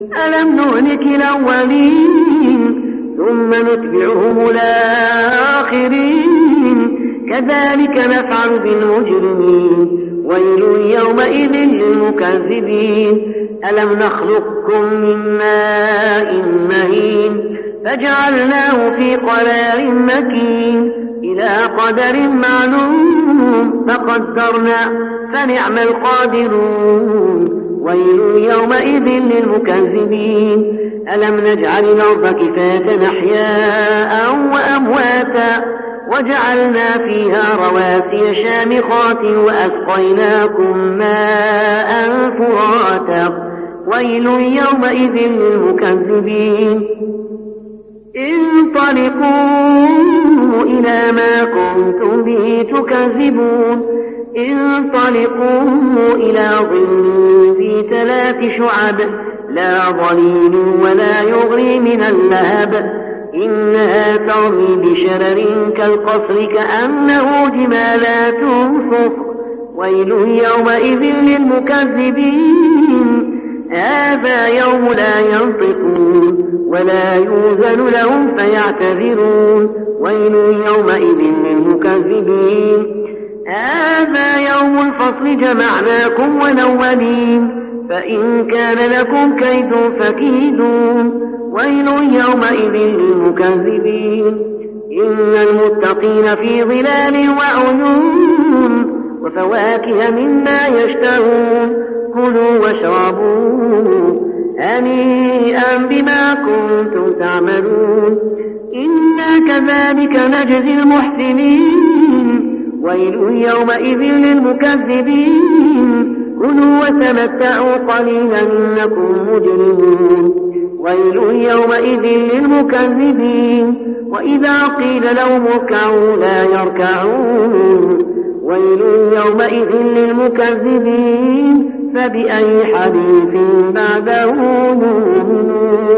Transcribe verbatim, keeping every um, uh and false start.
ألم نهلك الأولين ثم نتبعهم الآخرين كذلك نفعل بالمجرمين ويل يومئذ للمكذبين ألم نخلقكم من ماء مهين فجعلناه في قرار مكين إلى قدر معلوم فقدرنا فنعم القادرون ويل يومئذ للمكذبين ألم نجعل الأرض كفاة أحياء وأمواتا وجعلنا فيها رواسي شامخات وأسقيناكم ماء فراتا ويل يومئذ للمكذبين انطلقوا إلى ما كنتم به تكذبون انطلقوا إلى ظل ذي ثلاث شعب لا ظليل ولا يغني من اللهب إنها ترمي بشرر كالقصر كأنه جمالات صفر ويل يومئذ للمكذبين هذا يوم لا ينطقون ولا يوزن لهم فيعتذرون ويل يومئذ للمكذبين هذا يوم الفصل جمعناكم والأولين فإن كان لكم كيد فكيدون ويل يومئذ للمكذبين إن المتقين في ظلال وعيون وفواكه مما يشتهون كلوا واشربوا هنيئا بما كنتم تعملون إنا كذلك نجزي المحسنين ويل يومئذ للمكذبين كلوا وتمتعوا قليلا إنكم مجرمون ويل يومئذ للمكذبين وإذا قيل لهم اركعوا لا يركعون ويل يومئذ للمكذبين فبأي حديث بعده يؤمنون